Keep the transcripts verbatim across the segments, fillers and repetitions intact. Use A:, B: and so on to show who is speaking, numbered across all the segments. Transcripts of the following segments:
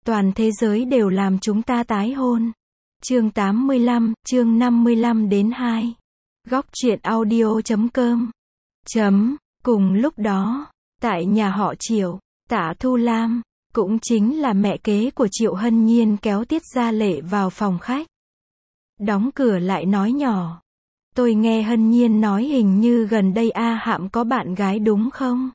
A: Toàn thế giới đều làm chúng ta tái hôn. Chương tám mươi lăm, chương năm mươi lăm đến hai. Góc truyện audio chấm com. Chấm, cùng lúc đó, tại nhà họ Triệu, Tạ Thu Lam, cũng chính là mẹ kế của Triệu Hân Nhiên kéo Tiết Gia Lệ vào phòng khách. Đóng cửa lại nói nhỏ. Tôi nghe Hân Nhiên nói hình như gần đây A Hạm có bạn gái đúng không?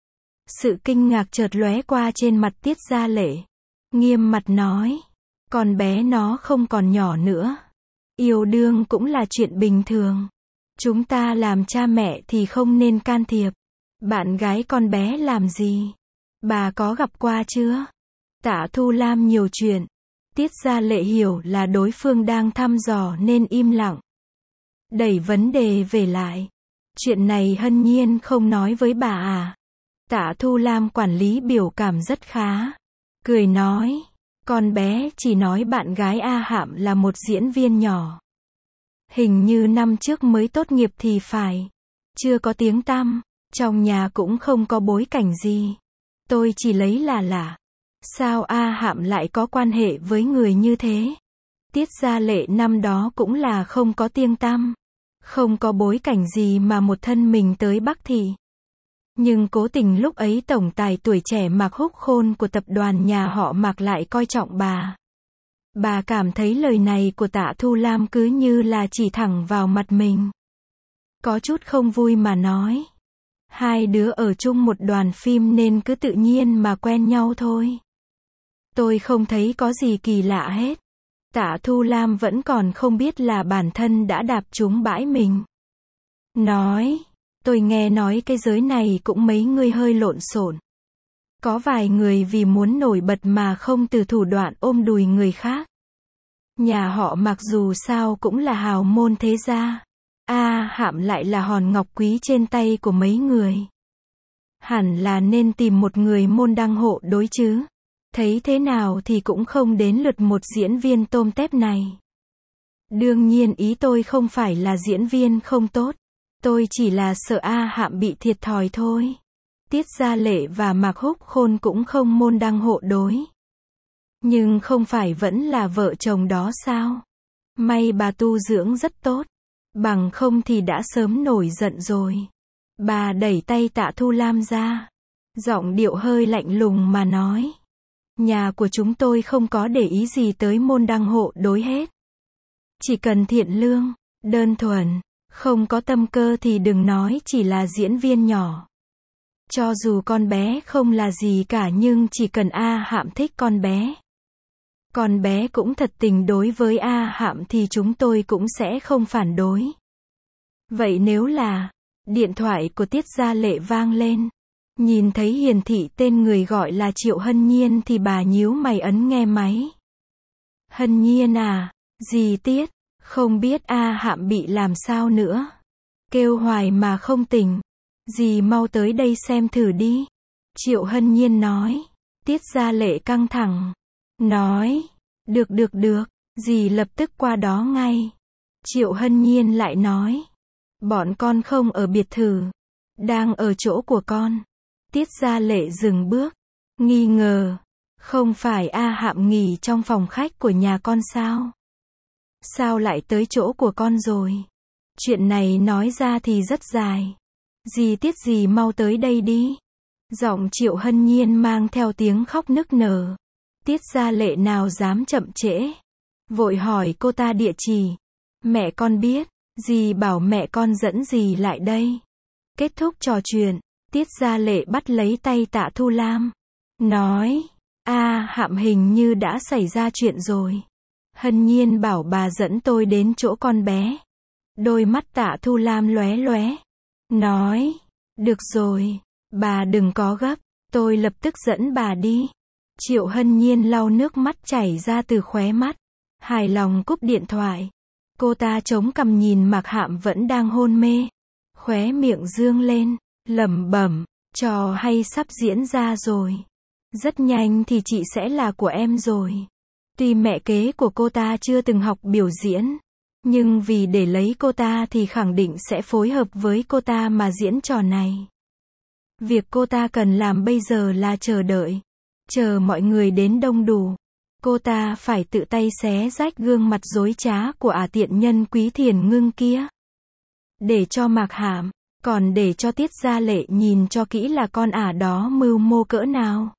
A: Sự kinh ngạc chợt lóe qua trên mặt Tiết Gia Lệ. Nghiêm mặt nói. Con bé nó không còn nhỏ nữa. Yêu đương cũng là chuyện bình thường. Chúng ta làm cha mẹ thì không nên can thiệp. Bạn gái con bé làm gì? Bà có gặp qua chưa? Tạ Thu Lam nhiều chuyện. Tiết Gia Lệ hiểu là đối phương đang thăm dò nên im lặng. Đẩy vấn đề về lại. Chuyện này Hân Nhiên không nói với bà à? Tạ Thu Lam quản lý biểu cảm rất khá. Cười nói. Con bé chỉ nói bạn gái A Hạm là một diễn viên nhỏ. Hình như năm trước mới tốt nghiệp thì phải. Chưa có tiếng tăm. Trong nhà cũng không có bối cảnh gì. Tôi chỉ lấy là lạ. Sao A Hạm lại có quan hệ với người như thế? Tiết Gia Lệ năm đó cũng là không có tiếng tăm. Không có bối cảnh gì mà một thân mình tới Bắc Thị. Nhưng cố tình lúc ấy tổng tài tuổi trẻ Mạc Húc Khôn của tập đoàn nhà họ Mạc lại coi trọng bà. Bà cảm thấy lời này của Tạ Thu Lam cứ như là chỉ thẳng vào mặt mình. Có chút không vui mà nói. Hai đứa ở chung một đoàn phim nên cứ tự nhiên mà quen nhau thôi. Tôi không thấy có gì kỳ lạ hết. Tạ Thu Lam vẫn còn không biết là bản thân đã đạp trúng bãi mình. Nói. Tôi nghe nói cái giới này cũng mấy người hơi lộn xộn. Có vài người vì muốn nổi bật mà không từ thủ đoạn ôm đùi người khác. Nhà họ mặc dù sao cũng là hào môn thế gia. A Hạm lại là hòn ngọc quý trên tay của mấy người. Hẳn là nên tìm một người môn đăng hộ đối chứ. Thấy thế nào thì cũng không đến lượt một diễn viên tôm tép này. Đương nhiên ý tôi không phải là diễn viên không tốt. Tôi chỉ là sợ A Hạm bị thiệt thòi thôi. Tiết Gia Lệ và Mạc Húc Khôn cũng không môn đăng hộ đối. Nhưng không phải vẫn là vợ chồng đó sao? May bà tu dưỡng rất tốt. Bằng không thì đã sớm nổi giận rồi. Bà đẩy tay Tạ Thu Lam ra. Giọng điệu hơi lạnh lùng mà nói. Nhà của chúng tôi không có để ý gì tới môn đăng hộ đối hết. Chỉ cần thiện lương, đơn thuần. Không có tâm cơ thì đừng nói chỉ là diễn viên nhỏ. Cho dù con bé không là gì cả nhưng chỉ cần A Hạm thích con bé. Con bé cũng thật tình đối với A Hạm thì chúng tôi cũng sẽ không phản đối. Vậy nếu là... Điện thoại của Tiết Gia Lệ vang lên. Nhìn thấy hiển thị tên người gọi là Triệu Hân Nhiên thì bà nhíu mày ấn nghe máy. Hân Nhiên à? Gì Tiết? Không biết A Hạm bị làm sao nữa. Kêu hoài mà không tỉnh. Dì mau tới đây xem thử đi. Triệu Hân Nhiên nói. Tiết Gia Lệ căng thẳng. Nói. Được được được. Dì lập tức qua đó ngay. Triệu Hân Nhiên lại nói. Bọn con không ở biệt thự. Đang ở chỗ của con. Tiết Gia Lệ dừng bước. Nghi ngờ. Không phải A Hạm nghỉ trong phòng khách của nhà con sao? Sao lại tới chỗ của con rồi? Chuyện này nói ra thì rất dài. Dì Tiết dì mau tới đây đi. Giọng Triệu Hân Nhiên mang theo tiếng khóc nức nở. Tiết Gia Lệ nào dám chậm trễ. Vội hỏi cô ta địa chỉ. Mẹ con biết. Dì bảo mẹ con dẫn dì lại đây. Kết thúc trò chuyện. Tiết Gia Lệ bắt lấy tay Tạ Thu Lam. Nói. A Hạm hình như đã xảy ra chuyện rồi. Hân Nhiên bảo bà dẫn tôi đến chỗ con bé. Đôi mắt Tạ Thu Lam lóe lóe. Nói. Được rồi. Bà đừng có gấp. Tôi lập tức dẫn bà đi. Triệu Hân Nhiên lau nước mắt chảy ra từ khóe mắt. Hài lòng cúp điện thoại. Cô ta chống cằm nhìn Mạc Hạm vẫn đang hôn mê. Khóe miệng dương lên. Lẩm bẩm. Trò hay sắp diễn ra rồi. Rất nhanh thì chị sẽ là của em rồi. Tuy mẹ kế của cô ta chưa từng học biểu diễn, nhưng vì để lấy cô ta thì khẳng định sẽ phối hợp với cô ta mà diễn trò này. Việc cô ta cần làm bây giờ là chờ đợi. Chờ mọi người đến đông đủ, cô ta phải tự tay xé rách gương mặt dối trá của ả tiện nhân Quý Thiền Ngưng kia. Để cho Mạc Hạm, còn để cho Tiết Gia Lệ nhìn cho kỹ là con ả đó mưu mô cỡ nào.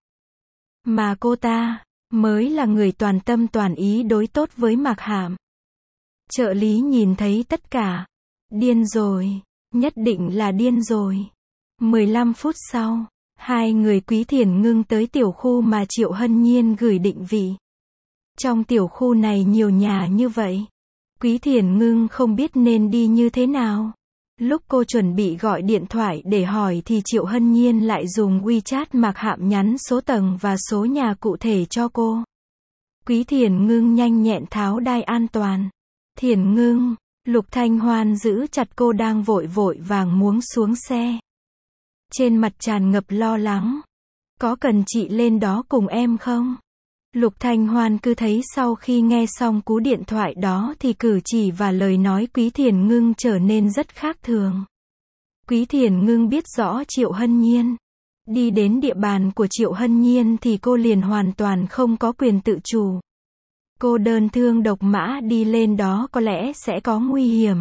A: Mà cô ta, mới là người toàn tâm toàn ý đối tốt với Mạc Hạm. Trợ lý nhìn thấy tất cả. Điên rồi, nhất định là điên rồi. mười lăm phút sau, hai người Quý Thiền Ngưng tới tiểu khu mà Triệu Hân Nhiên gửi định vị. Trong tiểu khu này nhiều nhà như vậy. Quý Thiền Ngưng không biết nên đi như thế nào. Lúc cô chuẩn bị gọi điện thoại để hỏi thì Triệu Hân Nhiên lại dùng WeChat Mạc Hạm nhắn số tầng và số nhà cụ thể cho cô. Quý Thiền Ngưng nhanh nhẹn tháo đai an toàn. Thiền Ngưng, Lục Thanh Hoan giữ chặt cô đang vội vội vàng muốn xuống xe. Trên mặt tràn ngập lo lắng. Có cần chị lên đó cùng em không? Lục Thanh Hoan cứ thấy sau khi nghe xong cú điện thoại đó thì cử chỉ và lời nói Quý Thiền Ngưng trở nên rất khác thường. Quý Thiền Ngưng biết rõ Triệu Hân Nhiên. Đi đến địa bàn của Triệu Hân Nhiên thì cô liền hoàn toàn không có quyền tự chủ. Cô đơn thương độc mã đi lên đó có lẽ sẽ có nguy hiểm.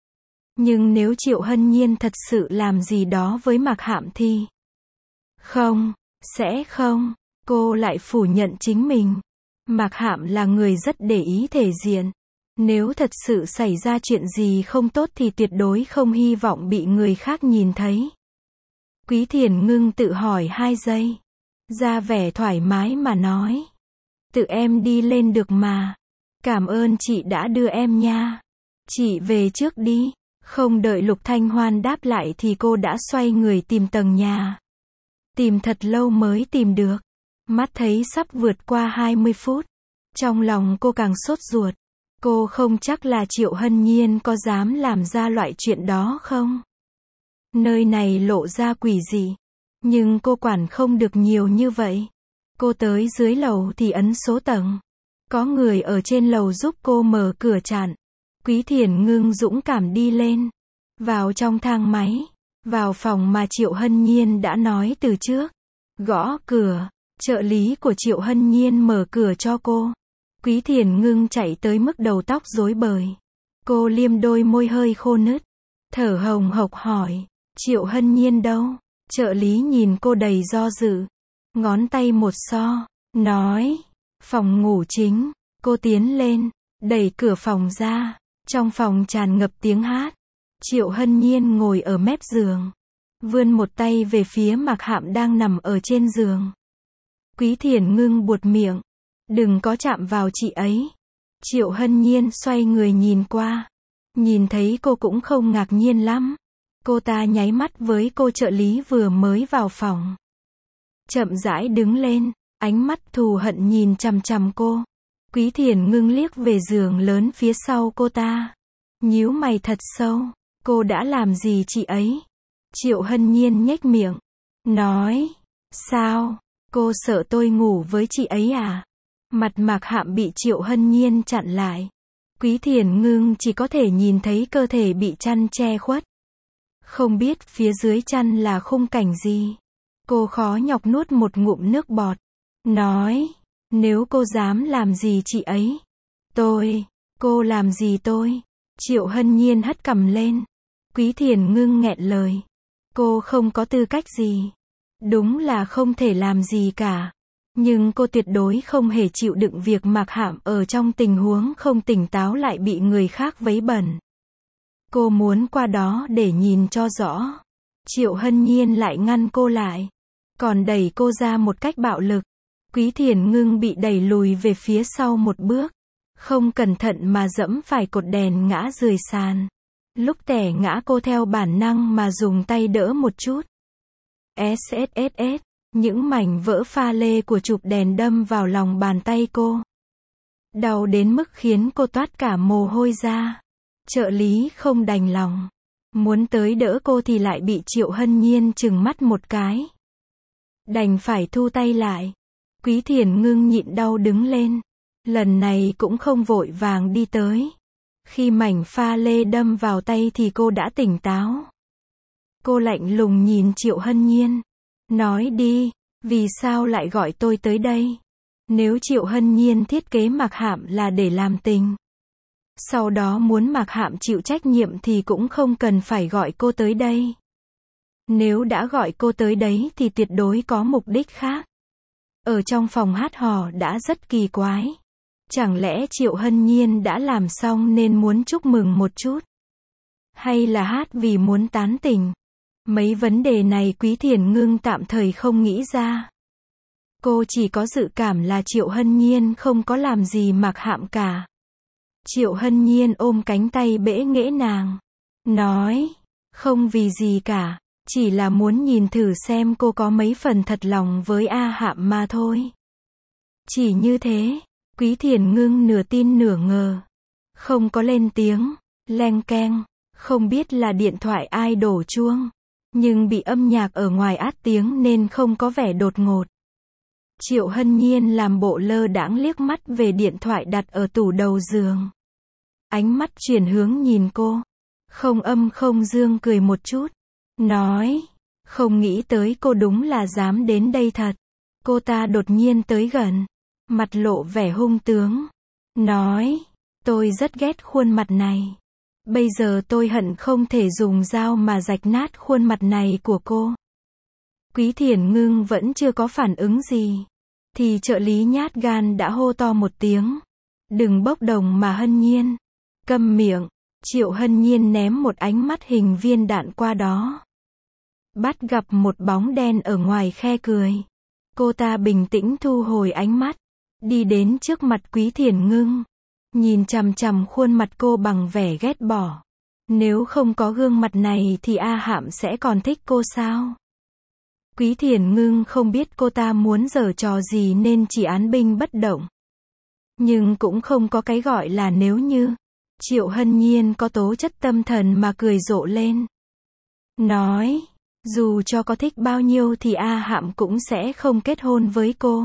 A: Nhưng nếu Triệu Hân Nhiên thật sự làm gì đó với Mạc Hạm thì... Không, sẽ không. Cô lại phủ nhận chính mình. Mạc Hạm là người rất để ý thể diện. Nếu thật sự xảy ra chuyện gì không tốt thì tuyệt đối không hy vọng bị người khác nhìn thấy. Quý Thiền Ngưng tự hỏi hai giây. Ra vẻ thoải mái mà nói. Tự em đi lên được mà. Cảm ơn chị đã đưa em nha. Chị về trước đi. Không đợi Lục Thanh Hoan đáp lại thì cô đã xoay người tìm tầng nhà. Tìm thật lâu mới tìm được. Mắt thấy sắp vượt qua hai mươi phút. Trong lòng cô càng sốt ruột. Cô không chắc là Triệu Hân Nhiên có dám làm ra loại chuyện đó không? Nơi này lộ ra quỷ dị. Nhưng cô quản không được nhiều như vậy. Cô tới dưới lầu thì ấn số tầng. Có người ở trên lầu giúp cô mở cửa chặn. Quý Thiền Ngưng dũng cảm đi lên. Vào trong thang máy. Vào phòng mà Triệu Hân Nhiên đã nói từ trước. Gõ cửa. Trợ lý của Triệu Hân Nhiên mở cửa cho cô. Quý Thiền Ngưng chạy tới mức đầu tóc rối bời. Cô liêm đôi môi hơi khô nứt. Thở hồng hộc hỏi. Triệu Hân Nhiên đâu? Trợ lý nhìn cô đầy do dự. Ngón tay một so. Nói. Phòng ngủ chính. Cô tiến lên. Đẩy cửa phòng ra. Trong phòng tràn ngập tiếng hát. Triệu Hân Nhiên ngồi ở mép giường. Vươn một tay về phía Mạc Hạm đang nằm ở trên giường. Quý Thiền Ngưng buột miệng. Đừng có chạm vào chị ấy. Triệu Hân Nhiên xoay người nhìn qua. Nhìn thấy cô cũng không ngạc nhiên lắm. Cô ta nháy mắt với cô trợ lý vừa mới vào phòng. Chậm rãi đứng lên. Ánh mắt thù hận nhìn chằm chằm cô. Quý Thiền Ngưng liếc về giường lớn phía sau cô ta. Nhíu mày thật sâu. Cô đã làm gì chị ấy? Triệu Hân Nhiên nhếch miệng. Nói. Sao? Cô sợ tôi ngủ với chị ấy à? Mặt Mạc Hạm bị Triệu Hân Nhiên chặn lại. Quý Thiền Ngưng chỉ có thể nhìn thấy cơ thể bị chăn che khuất. Không biết phía dưới chăn là khung cảnh gì. Cô khó nhọc nuốt một ngụm nước bọt. Nói. Nếu cô dám làm gì chị ấy? Tôi. Cô làm gì tôi? Triệu Hân Nhiên hất cằm lên. Quý Thiền Ngưng nghẹn lời. Cô không có tư cách gì. Đúng là không thể làm gì cả. Nhưng cô tuyệt đối không hề chịu đựng việc Mạc Hạm ở trong tình huống không tỉnh táo lại bị người khác vấy bẩn. Cô muốn qua đó để nhìn cho rõ. Triệu Hân Nhiên lại ngăn cô lại. Còn đẩy cô ra một cách bạo lực. Quý Thiền Ngưng bị đẩy lùi về phía sau một bước. Không cẩn thận mà dẫm phải cột đèn ngã rười sàn. Lúc tẻ ngã cô theo bản năng mà dùng tay đỡ một chút. ét ét ét ét. Những mảnh vỡ pha lê của chụp đèn đâm vào lòng bàn tay cô. Đau đến mức khiến cô toát cả mồ hôi ra. Trợ lý không đành lòng. Muốn tới đỡ cô thì lại bị Triệu Hân Nhiên trừng mắt một cái. Đành phải thu tay lại. Quý Thiền Ngưng nhịn đau đứng lên. Lần này cũng không vội vàng đi tới. Khi mảnh pha lê đâm vào tay thì cô đã tỉnh táo. Cô lạnh lùng nhìn Triệu Hân Nhiên. Nói đi, Vì sao lại gọi tôi tới đây? Nếu Triệu Hân Nhiên thiết kế Mạc Hạm là để làm tình, sau đó muốn Mạc Hạm chịu trách nhiệm thì cũng không cần phải gọi cô tới đây. Nếu đã gọi cô tới đấy thì tuyệt đối có mục đích khác. Ở trong phòng hát hò đã rất kỳ quái. Chẳng lẽ Triệu Hân Nhiên đã làm xong nên muốn chúc mừng một chút? Hay là hát vì muốn tán tỉnh? Mấy vấn đề này Quý Thiền Ngưng tạm thời không nghĩ ra. Cô chỉ có dự cảm là Triệu Hân Nhiên không có làm gì Mạc Hạm cả. Triệu Hân Nhiên ôm cánh tay bẽ nghễ nàng. Nói, không vì gì cả, chỉ là muốn nhìn thử xem cô có mấy phần thật lòng với A Hạm mà thôi. Chỉ như thế, Quý Thiền Ngưng nửa tin nửa ngờ. Không có lên tiếng, leng keng, không biết là điện thoại ai đổ chuông. Nhưng bị âm nhạc ở ngoài át tiếng nên không có vẻ đột ngột. Triệu Hân Nhiên làm bộ lơ đãng liếc mắt về điện thoại đặt ở tủ đầu giường. Ánh mắt chuyển hướng nhìn cô. Không âm không dương cười một chút. Nói, không nghĩ tới cô đúng là dám đến đây thật. Cô ta đột nhiên tới gần. Mặt lộ vẻ hung tướng. Nói, tôi rất ghét khuôn mặt này. Bây giờ tôi hận không thể dùng dao mà rạch nát khuôn mặt này của cô. Quý Thiền Ngưng vẫn chưa có phản ứng gì. Thì trợ lý nhát gan đã hô to một tiếng. Đừng bốc đồng mà Hân Nhiên. Câm miệng. Triệu Hân Nhiên ném một ánh mắt hình viên đạn qua đó. Bắt gặp một bóng đen ở ngoài khe cười. Cô ta bình tĩnh thu hồi ánh mắt. Đi đến trước mặt Quý Thiền Ngưng. Nhìn chằm chằm khuôn mặt cô bằng vẻ ghét bỏ. Nếu không có gương mặt này thì A Hạm sẽ còn thích cô sao? Quý Thiền Ngưng không biết cô ta muốn giở trò gì nên chỉ án binh bất động. Nhưng cũng không có cái gọi là nếu như. Triệu Hân Nhiên có tố chất tâm thần mà cười rộ lên. Nói, dù cho có thích bao nhiêu thì A Hạm cũng sẽ không kết hôn với cô.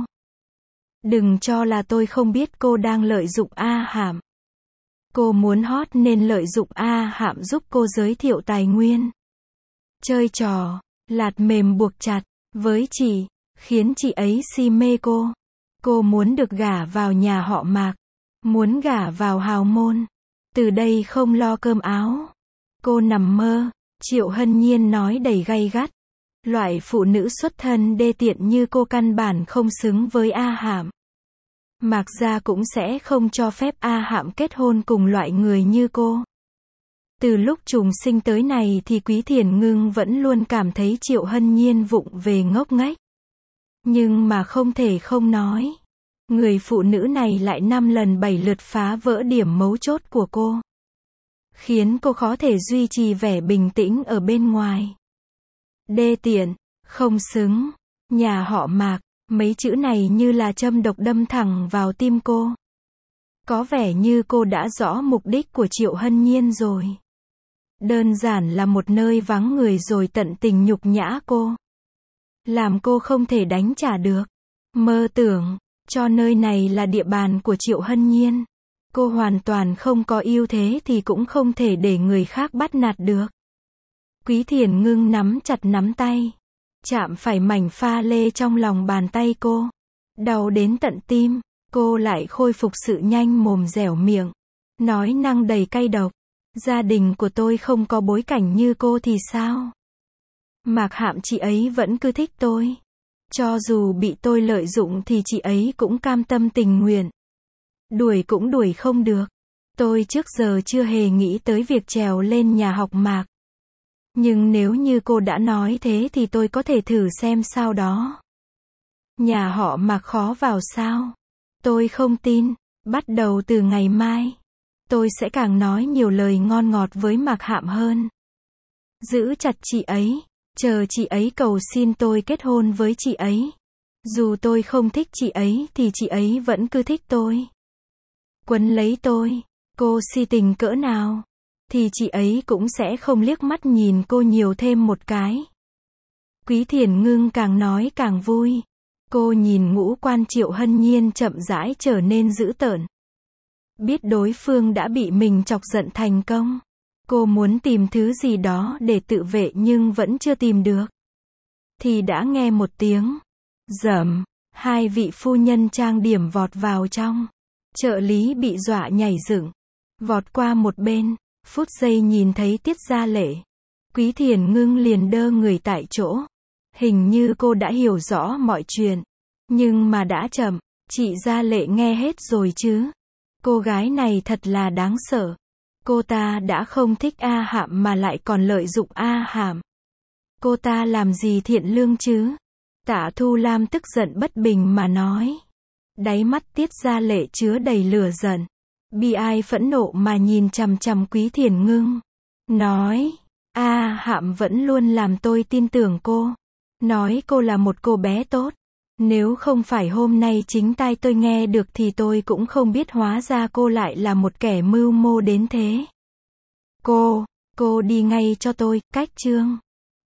A: Đừng cho là tôi không biết cô đang lợi dụng A Hạm. Cô muốn hot nên lợi dụng A Hạm giúp cô giới thiệu tài nguyên. Chơi trò, lạt mềm buộc chặt, với chị, khiến chị ấy si mê cô. Cô muốn được gả vào nhà họ Mạc. Muốn gả vào hào môn. Từ đây không lo cơm áo. Cô nằm mơ, Triệu Hân Nhiên nói đầy gay gắt. Loại phụ nữ xuất thân đê tiện như cô căn bản không xứng với A Hạm. Mạc gia cũng sẽ không cho phép A Hạm kết hôn cùng loại người như cô. Từ lúc trùng sinh tới này thì Quý Thiền Ngưng vẫn luôn cảm thấy Triệu Hân Nhiên vụng về ngốc nghếch. Nhưng mà không thể không nói. Người phụ nữ này lại năm lần bảy lượt phá vỡ điểm mấu chốt của cô. Khiến cô khó thể duy trì vẻ bình tĩnh ở bên ngoài. Đê tiện, không xứng, nhà họ Mạc, mấy chữ này như là châm độc đâm thẳng vào tim cô. Có vẻ như cô đã rõ mục đích của Triệu Hân Nhiên rồi. Đơn giản là một nơi vắng người rồi tận tình nhục nhã cô. Làm cô không thể đánh trả được. Mơ tưởng, cho nơi này là địa bàn của Triệu Hân Nhiên. Cô hoàn toàn không có ưu thế thì cũng không thể để người khác bắt nạt được. Quý Thiền Ngưng nắm chặt nắm tay. Chạm phải mảnh pha lê trong lòng bàn tay cô. Đau đến tận tim. Cô lại khôi phục sự nhanh mồm dẻo miệng. Nói năng đầy cay độc. Gia đình của tôi không có bối cảnh như cô thì sao? Mạc Hạm chị ấy vẫn cứ thích tôi. Cho dù bị tôi lợi dụng thì chị ấy cũng cam tâm tình nguyện. Đuổi cũng đuổi không được. Tôi trước giờ chưa hề nghĩ tới việc trèo lên nhà học Mạc. Nhưng nếu như cô đã nói thế thì tôi có thể thử xem sao đó. Nhà họ Mạc khó vào sao? Tôi không tin. Bắt đầu từ ngày mai, tôi sẽ càng nói nhiều lời ngon ngọt với Mạc Hạm hơn. Giữ chặt chị ấy. Chờ chị ấy cầu xin tôi kết hôn với chị ấy. Dù tôi không thích chị ấy thì chị ấy vẫn cứ thích tôi. Quấn lấy tôi. Cô si tình cỡ nào thì chị ấy cũng sẽ không liếc mắt nhìn cô nhiều thêm một cái. Quý Thiền Ngưng càng nói càng vui. Cô nhìn ngũ quan Triệu Hân Nhiên chậm rãi trở nên dữ tợn. Biết đối phương đã bị mình chọc giận thành công. Cô muốn tìm thứ gì đó để tự vệ nhưng vẫn chưa tìm được. Thì đã nghe một tiếng. Dầm, hai vị phu nhân trang điểm vọt vào trong. Trợ lý bị dọa nhảy dựng, vọt qua một bên, phút giây nhìn thấy Tiết Gia Lệ. Quý Thiền Ngưng liền đơ người tại chỗ. Hình như cô đã hiểu rõ mọi chuyện. Nhưng mà đã chậm, chị Gia Lệ nghe hết rồi chứ. Cô gái này thật là đáng sợ. Cô ta đã không thích A Hạm mà lại còn lợi dụng A Hạm. Cô ta làm gì thiện lương chứ? Tạ Thu Lam tức giận bất bình mà nói. Đáy mắt Tiết Gia Lệ chứa đầy lửa giận. Bi ai phẫn nộ mà nhìn chằm chằm Quý Thiền Ngưng. Nói, A Hạm vẫn luôn làm tôi tin tưởng cô. Nói cô là một cô bé tốt. Nếu không phải hôm nay chính tai tôi nghe được thì tôi cũng không biết hóa ra cô lại là một kẻ mưu mô đến thế. Cô, cô đi ngay cho tôi, cách chương.